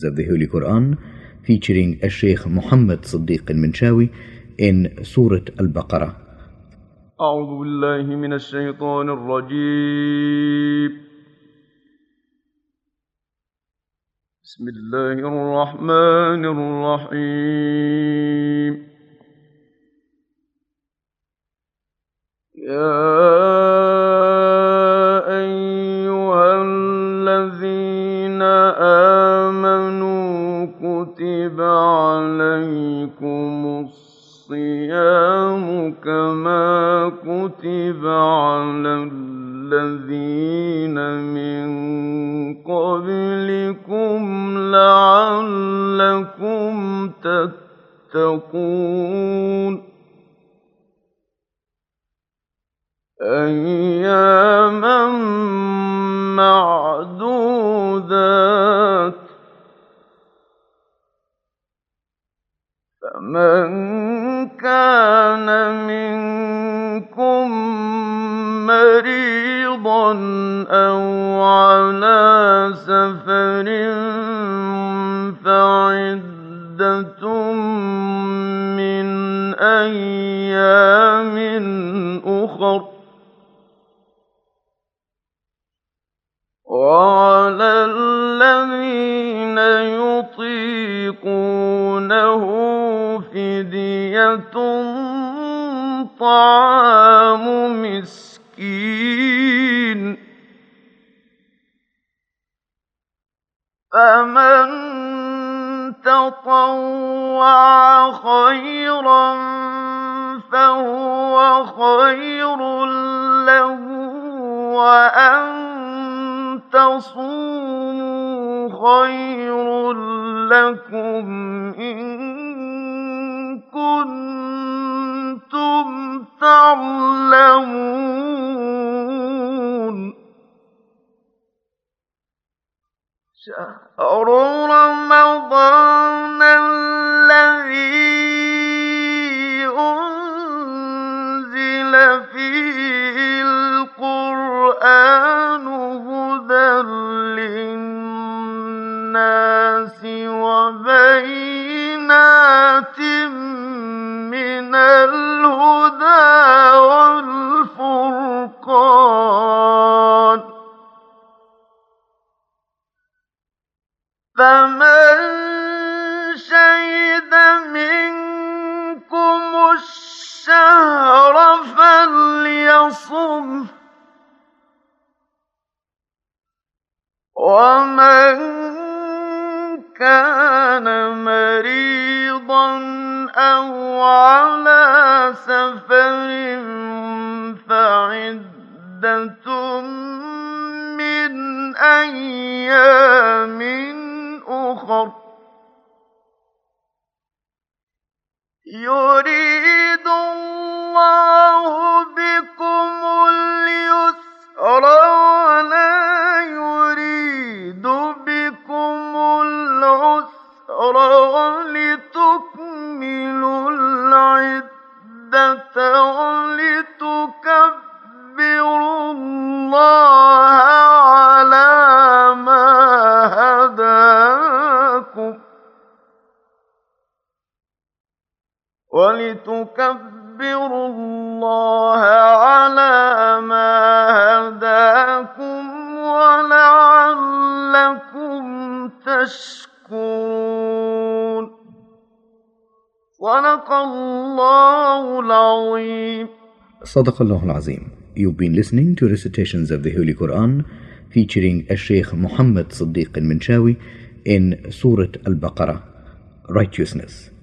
of the Holy Quran, featuring Sheikh Muhammad Siddiq al-Minshawi in Surah Al-Baqarah. أعوذ بالله من الشيطان الرجيم. بسم الله الرحمن الرحيم. يا أيها الذين آمنوا كتب عليكم الصيام كما كتب على الذين من قبلكم لعلكم تتقون. أياما معدودات، فمن كان منكم مريضا أو على سفر فعدة من أيام أخر، وعلى الذين يطيقونه فدية طعام مسكين، فمن تطوع خيرا فهو خير له، وأن تصوموا خير لكم إن كنتم تعلمون. شهر رمضان الذي أنزل فيه القرآن هدى للناس وبينات من الهدى والفرقان، فمن شهد منكم الشهر فليصم، ومن كان مريضا أو على سفر فعدة من أيام أخر، يريد الله بكم اليسر ولا يريد بكم العسر ولتكملوا العدة ولتكبروا الله على ما هداكم ولعلكم تشكرون. صدق الله العظيم. صدق الله العظيم. You've been listening to recitations of the Holy Quran featuring Sheikh Muhammad Siddiq al-Minshawi in Surah Al-Baqarah, Righteousness.